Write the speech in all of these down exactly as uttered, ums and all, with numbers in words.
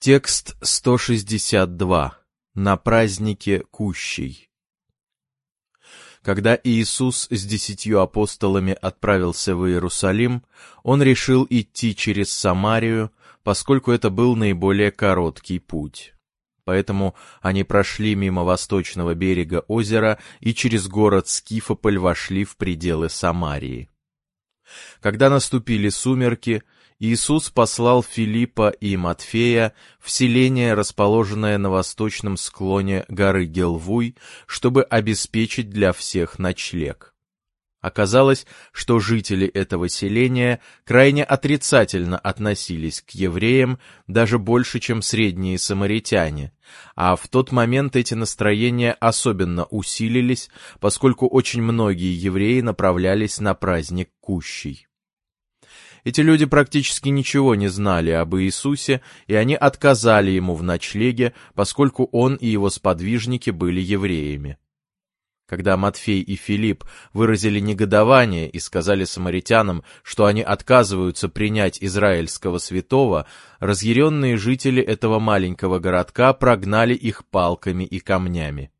Текст сто шестьдесят два. На празднике Кущей. Когда Иисус с десятью апостолами отправился в Иерусалим, он решил идти через Самарию, поскольку это был наиболее короткий путь. Поэтому они прошли мимо восточного берега озера и через город Скифополь вошли в пределы Самарии. Когда наступили сумерки, Иисус послал Филиппа и Матфея в селение, расположенное на восточном склоне горы Гелвуй, чтобы обеспечить для всех ночлег. Оказалось, что жители этого селения крайне отрицательно относились к евреям, даже больше, чем средние самаритяне, а в тот момент эти настроения особенно усилились, поскольку очень многие евреи направлялись на праздник Кущей. Эти люди практически ничего не знали об Иисусе, и они отказали ему в ночлеге, поскольку он и его сподвижники были евреями. Когда Матфей и Филипп выразили негодование и сказали самаритянам, что они отказываются принять израильского святого, разъяренные жители этого маленького городка прогнали их палками и камнями.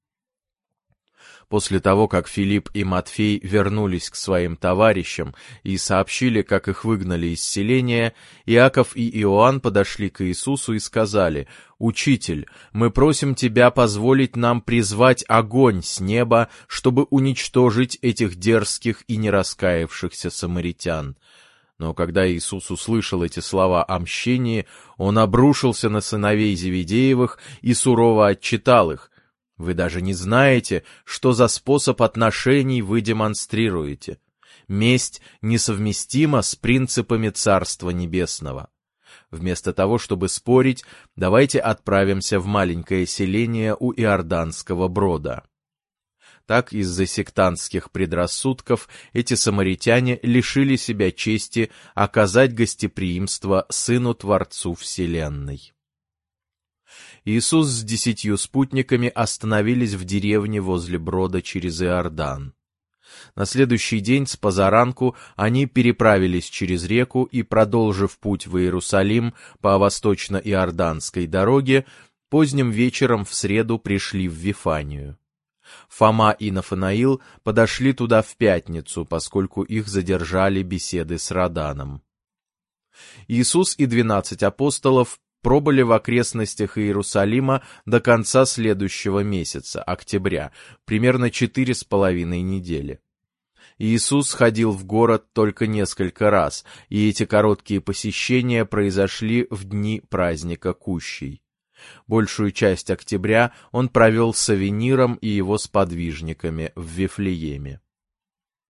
После того, как Филипп и Матфей вернулись к своим товарищам и сообщили, как их выгнали из селения, Иаков и Иоанн подошли к Иисусу и сказали: «Учитель, мы просим Тебя позволить нам призвать огонь с неба, чтобы уничтожить этих дерзких и не раскаявшихся самаритян». Но когда Иисус услышал эти слова о мщении, Он обрушился на сыновей Зеведеевых и сурово отчитал их: «Вы даже не знаете, что за способ отношений вы демонстрируете. Месть несовместима с принципами Царства Небесного. Вместо того, чтобы спорить, давайте отправимся в маленькое селение у Иорданского брода». Так, из-за сектантских предрассудков эти самаритяне лишили себя чести оказать гостеприимство Сыну-Творцу Вселенной. Иисус с десятью спутниками остановились в деревне возле брода через Иордан. На следующий день с позаранку они переправились через реку и, продолжив путь в Иерусалим по восточно-иорданской дороге, поздним вечером в среду пришли в Вифанию. Фома и Нафанаил подошли туда в пятницу, поскольку их задержали беседы с Роданом. Иисус и двенадцать апостолов пробыли в окрестностях Иерусалима до конца следующего месяца, октября, примерно четыре с половиной недели. Иисус ходил в город только несколько раз, и эти короткие посещения произошли в дни праздника Кущей. Большую часть октября он провел с Авениром и его сподвижниками в Вифлееме.